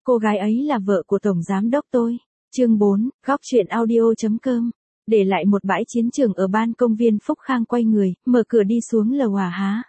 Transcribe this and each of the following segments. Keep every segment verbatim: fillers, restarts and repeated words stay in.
Cô gái ấy là vợ của Tổng Giám đốc tôi. Chương bốn, góc truyện audio.com. Để lại một bãi chiến trường ở ban công viên Phúc Khang quay người, mở cửa đi xuống lầu à há.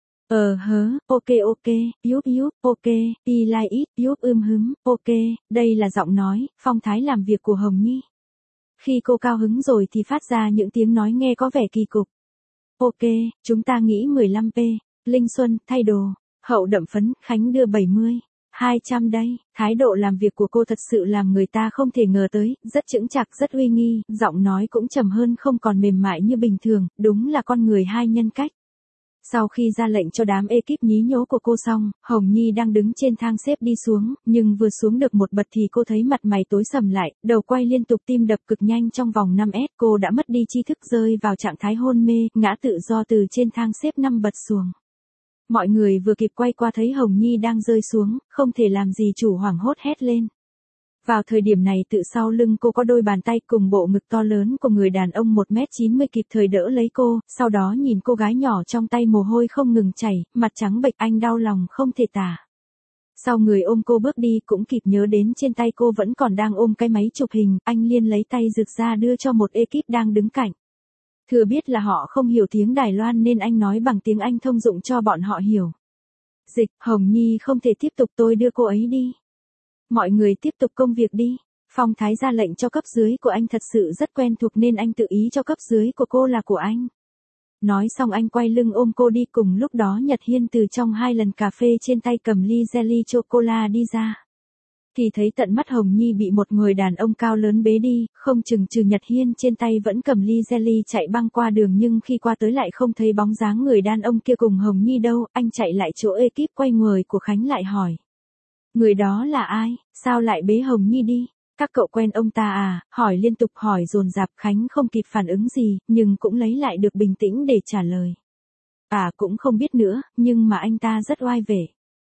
Ờ hớ, ok ok, yup yup, ok, y like it, yup ưm hứng, ok, đây là giọng nói, phong thái làm việc của Hồng Nhi. Khi cô cao hứng rồi thì phát ra những tiếng nói nghe có vẻ kỳ cục. Ok, chúng ta nghĩ mười lăm p, Linh Xuân, thay đồ, Hậu đậm phấn, Khánh đưa bảy mươi, hai trăm đây, thái độ làm việc của cô thật sự làm người ta không thể ngờ tới, rất chững chạc, rất uy nghi, giọng nói cũng trầm hơn không còn mềm mại như bình thường, đúng là con người hai nhân cách. Sau khi ra lệnh cho đám ekip nhí nhố của cô xong, Hồng Nhi đang đứng trên thang xếp đi xuống, nhưng vừa xuống được một bậc thì cô thấy mặt mày tối sầm lại, đầu quay liên tục, tim đập cực nhanh trong vòng năm s, cô đã mất đi tri thức, rơi vào trạng thái hôn mê, ngã tự do từ trên thang xếp năm bậc xuống. Mọi người vừa kịp quay qua thấy Hồng Nhi đang rơi xuống, không thể làm gì chủ hoảng hốt hét lên. Vào thời điểm này tự sau lưng cô có đôi bàn tay cùng bộ ngực to lớn của người đàn ông một mét chín mươi kịp thời đỡ lấy cô, sau đó nhìn cô gái nhỏ trong tay mồ hôi không ngừng chảy, mặt trắng bệch, anh đau lòng không thể tả. Sau người ôm cô bước đi cũng kịp nhớ đến trên tay cô vẫn còn đang ôm cái máy chụp hình, anh liền lấy tay giựt ra đưa cho một ekip đang đứng cạnh. Thừa biết là họ không hiểu tiếng Đài Loan nên anh nói bằng tiếng Anh thông dụng cho bọn họ hiểu. Dịch, Hồng Nhi không thể tiếp tục, tôi đưa cô ấy đi. Mọi người tiếp tục công việc đi. Phong thái ra lệnh cho cấp dưới của anh thật sự rất quen thuộc nên anh tự ý cho cấp dưới của cô là của anh. Nói xong anh quay lưng ôm cô đi, cùng lúc đó Nhật Hiên từ trong hai lần cà phê trên tay cầm ly jelly chocola đi ra. Thì thấy tận mắt Hồng Nhi bị một người đàn ông cao lớn bế đi, không chừng trừ Nhật Hiên trên tay vẫn cầm ly jelly chạy băng qua đường, nhưng khi qua tới lại không thấy bóng dáng người đàn ông kia cùng Hồng Nhi đâu, anh chạy lại chỗ ekip quay người của Khánh lại hỏi. Người đó là ai, sao lại bế Hồng Nhi đi? Các cậu quen ông ta à? Hỏi liên tục, hỏi dồn dập, Khánh không kịp phản ứng gì, nhưng cũng lấy lại được bình tĩnh để trả lời. À cũng không biết nữa, nhưng mà anh ta rất oai vệ.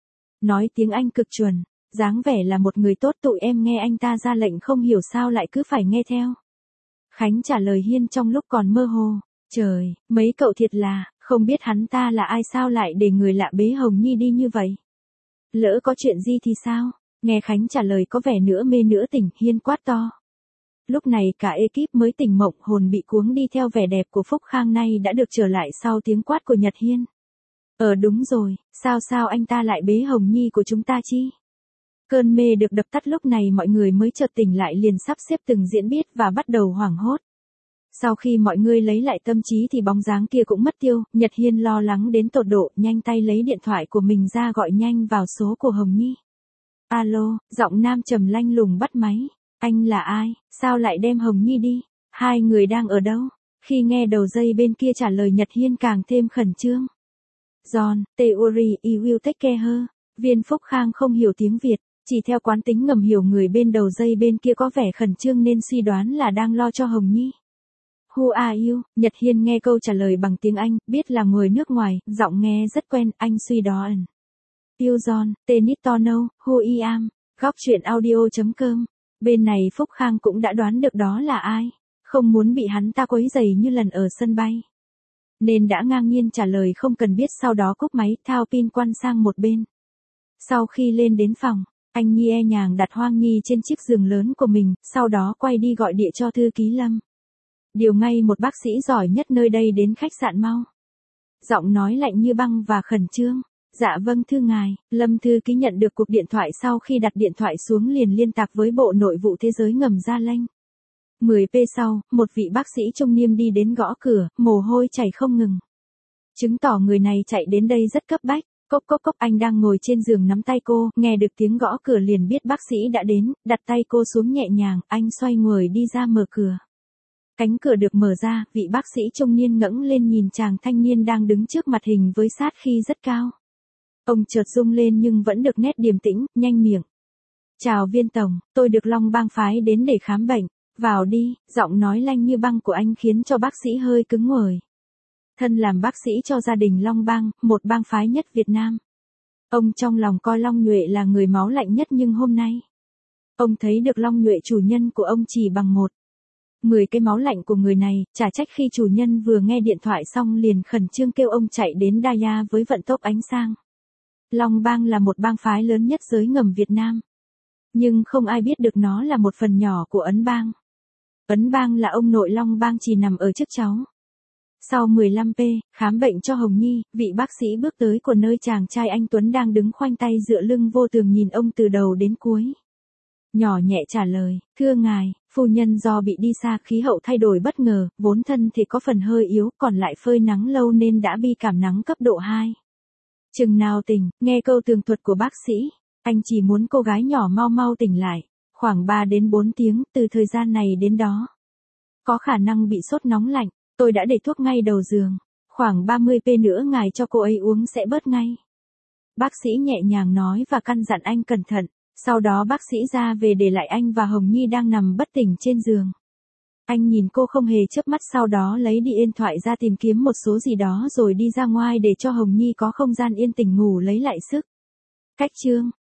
Nói tiếng Anh cực chuẩn, dáng vẻ là một người tốt, tụi em nghe anh ta ra lệnh không hiểu sao lại cứ phải nghe theo. Khánh trả lời Hiên trong lúc còn mơ hồ. Trời, mấy cậu thiệt là, không biết hắn ta là ai sao lại để người lạ bế Hồng Nhi đi như vậy? Lỡ có chuyện gì thì sao? Nghe Khánh trả lời có vẻ nửa mê nửa tỉnh, Hiên quát to. Lúc này cả ekip mới tỉnh mộng, hồn bị cuống đi theo vẻ đẹp của Phúc Khang nay đã được trở lại sau tiếng quát của Nhật Hiên. Ờ đúng rồi, sao sao anh ta lại bế Hồng Nhi của chúng ta chi? Cơn mê được đập tắt, lúc này mọi người mới chợt tỉnh lại, liền sắp xếp từng diễn biết và bắt đầu hoảng hốt. Sau khi mọi người lấy lại tâm trí thì bóng dáng kia cũng mất tiêu, Nhật Hiên lo lắng đến tột độ, nhanh tay lấy điện thoại của mình ra gọi nhanh vào số của Hồng Nhi. Alo, giọng nam trầm lanh lùng bắt máy. Anh là ai, sao lại đem Hồng Nhi đi? Hai người đang ở đâu? Khi nghe đầu dây bên kia trả lời, Nhật Hiên càng thêm khẩn trương. John, theory, you will take care her. Viên Phúc Khang không hiểu tiếng Việt, chỉ theo quán tính ngầm hiểu người bên đầu dây bên kia có vẻ khẩn trương nên suy đoán là đang lo cho Hồng Nhi. Who are you? Nhật Hiên nghe câu trả lời bằng tiếng Anh, biết là người nước ngoài, giọng nghe rất quen, anh suy đoán. You John, tennis to know, who I am. Góc truyện audio.com. Bên này Phúc Khang cũng đã đoán được đó là ai, không muốn bị hắn ta quấy rầy như lần ở sân bay, nên đã ngang nhiên trả lời không cần biết, sau đó cúp máy, thao pin quăng sang một bên. Sau khi lên đến phòng, anh nhẹ nhàng đặt Hoang Nhi trên chiếc giường lớn của mình, sau đó quay đi gọi điện cho thư ký Lâm. Điều ngay một bác sĩ giỏi nhất nơi đây đến khách sạn mau. Giọng nói lạnh như băng và khẩn trương. Dạ vâng thưa ngài. Lâm thư ký nhận được cuộc điện thoại, sau khi đặt điện thoại xuống liền liên lạc với Bộ Nội vụ Thế giới ngầm ra lệnh. mười phút sau, một vị bác sĩ trung niên đi đến gõ cửa, mồ hôi chảy không ngừng. Chứng tỏ người này chạy đến đây rất cấp bách. Cốc cốc cốc, anh đang ngồi trên giường nắm tay cô, nghe được tiếng gõ cửa liền biết bác sĩ đã đến, đặt tay cô xuống nhẹ nhàng, anh xoay người đi ra mở cửa. Cánh cửa được mở ra, vị bác sĩ trung niên ngẩng lên nhìn chàng thanh niên đang đứng trước mặt hình với sát khí rất cao. Ông chợt rung lên nhưng vẫn được nét điềm tĩnh, nhanh miệng. Chào Viên tổng, tôi được Long Bang phái đến để khám bệnh. Vào đi, giọng nói lanh như băng của anh khiến cho bác sĩ hơi cứng người. Thân làm bác sĩ cho gia đình Long Bang, một bang phái nhất Việt Nam. Ông trong lòng coi Long Nhuệ là người máu lạnh nhất, nhưng hôm nay, ông thấy được Long Nhuệ chủ nhân của ông chỉ bằng một. Mười cái máu lạnh của người này, chả trách khi chủ nhân vừa nghe điện thoại xong liền khẩn trương kêu ông chạy đến Daya với vận tốc ánh sang. Long Bang là một bang phái lớn nhất giới ngầm Việt Nam. Nhưng không ai biết được nó là một phần nhỏ của ấn bang. Ấn bang là ông nội Long Bang chỉ nằm ở trước cháu. Sau mười lăm phút, khám bệnh cho Hồng Nhi, vị bác sĩ bước tới của nơi chàng trai anh Tuấn đang đứng khoanh tay dựa lưng vô tường nhìn ông từ đầu đến cuối. Nhỏ nhẹ trả lời, thưa ngài, phu nhân do bị đi xa khí hậu thay đổi bất ngờ, vốn thân thì có phần hơi yếu, còn lại phơi nắng lâu nên đã bị cảm nắng cấp độ hai. Chừng nào tỉnh, nghe câu tường thuật của bác sĩ, anh chỉ muốn cô gái nhỏ mau mau tỉnh lại, khoảng ba đến bốn tiếng, từ thời gian này đến đó. Có khả năng bị sốt nóng lạnh, tôi đã để thuốc ngay đầu giường, khoảng ba mươi phút nữa ngài cho cô ấy uống sẽ bớt ngay. Bác sĩ nhẹ nhàng nói và căn dặn anh cẩn thận, sau đó bác sĩ ra về để lại anh và Hồng Nhi đang nằm bất tỉnh trên giường. Anh nhìn cô không hề chớp mắt, sau đó lấy điện thoại ra tìm kiếm một số gì đó rồi đi ra ngoài để cho Hồng Nhi có không gian yên tĩnh ngủ lấy lại sức. Cách chương